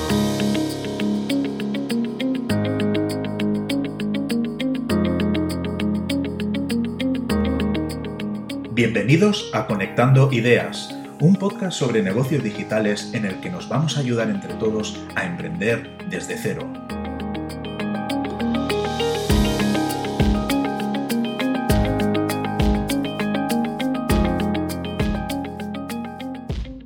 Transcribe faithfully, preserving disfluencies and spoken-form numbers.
Bienvenidos a Conectando Ideas, un podcast sobre negocios digitales en el que nos vamos a ayudar entre todos a emprender desde cero.